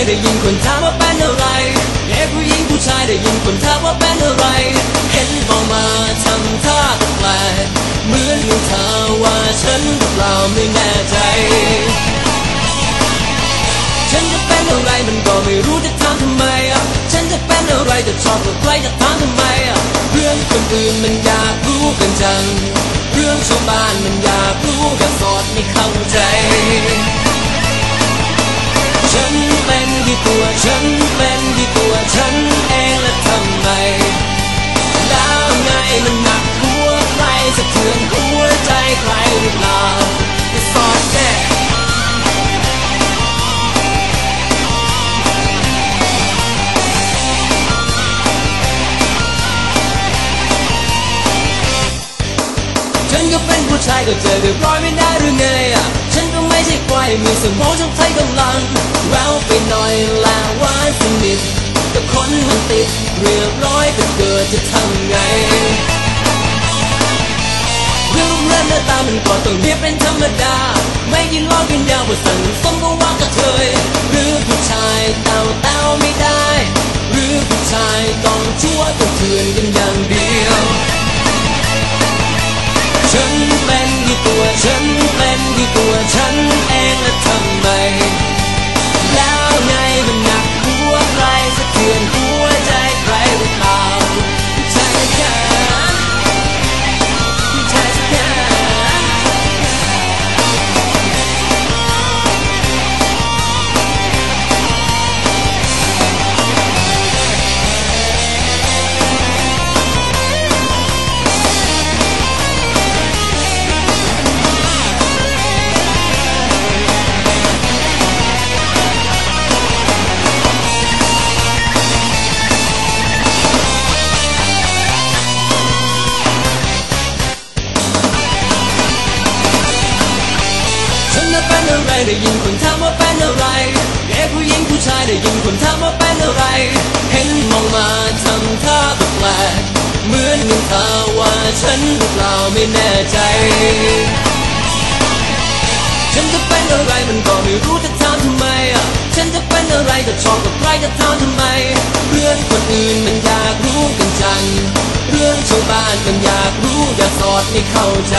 ได้ยินคนถามว่าเป็นอะไรเด็กผู้หญิงผู้ชายได้ยินคนถามว่าเป็นอะไรเห็นมองมาทำท่าแปลกเหมือนเธอว่าฉันหรือเปล่าไม่แน่ใจฉันจะเป็นอะไรมันก็ไม่รู้จะถามทำไมฉันจะเป็นอะไรแต่ชอบกับใครจะถามทำไมเรื่องคนอื่นมันอยากรู้กันจังเรื่องชาวบ้านมันอยากรู้แต่สอดไม่เข้าใจฉันเป็นที่ตัวฉันเป็นที่ตัวฉันเองและทำไมแล้วไงมันหนักหัวใครสะเทือนหัวใจใครหรือเปล่าจะสอดแน่ฉันก็เป็นผู้ชายก็เจอเรียบร้อยไม่ได้หรือไงฉันก็ไม่ใช่ควายมีสมองช่องใช้กำลังแววไปหน่อยแล้วว่าสนิทแต่คนมันติดเรียบร้อยแต่เกิดจะทำไงเรื่องเล่นหน้าตามันก็ต้องเรียบเป็นธรรมดาไม่กินเหล้ากินยาบทสั่งสมก็ว่ากระเทยหรือผู้ชายเต้าไม่ได้หรือผู้ชายต้องชั่วต้องเถื่อนกันอย่างเดียวฉันเป็นที่ตัวฉันเป็นที่ตัวฉันเองและทำไมแล้วไงมันหนักหัวใครสะเทือนหัวใจใครหรือเปล่าผู้ชายแค่ผู้ชายแค่เป็นอะไรได้ยินคนถามว่าเป็นอะไรเด็กผู้หญิงผู้ชายได้ยินคนถามว่าเป็นอะไรเห็นมองมาทำท่าแปลกเหมือนเธอว่าฉันหรือเปล่าไม่แน่ใจฉันจะเป็นอะไรมันก็ไม่รู้จะถามทำไมฉันจะเป็นอะไรก็ชอบกับใครจะถามทำไมเรื่องคนอื่นมันอยากรู้กันจังเรื่องชาวบ้านมันอยากรู้อยากสอดไม่เข้าใจ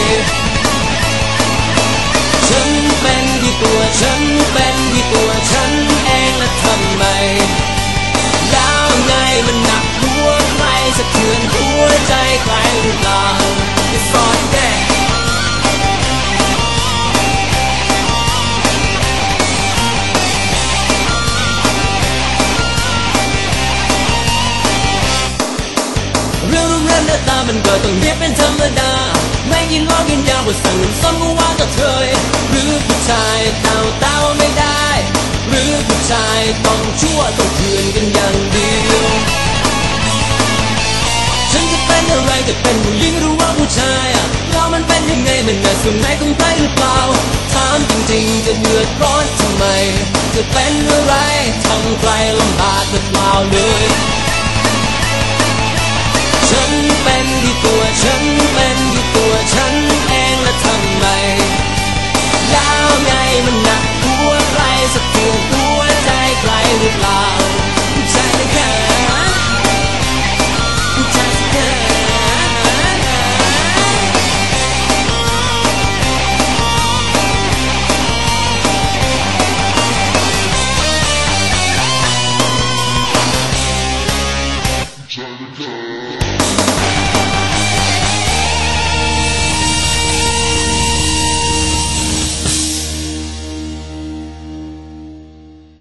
ฉันเป็นที่ตัวฉันเป็นที่ตัวฉันเองและทำไมแล้วไงมันหนักหัวใครสะเทือนหัวใจใครหรือเปล่าจะสอดแน่เรื่องรูปร่างหน้าตามันก็ต้องเรียบเป็นธรรมดาไม่กินเหล้ากินยาบทสั่งซ้ำก็ว่ากระเทยหรือผู้ชายเต้าไม่ได้หรือผู้ชายต้องชั่วต้องเถื่อนกันอย่างเดียวฉันจะเป็นอะไรจะเป็นผู้หญิงหรือว่าผู้ชายแล้วมันเป็นยังไงมันน่าสนใจของใครหรือเปล่าถามจริงๆจะเดือดร้อนทำไมจะเป็นอะไรทำใครลำบากหรือเปล่าเลย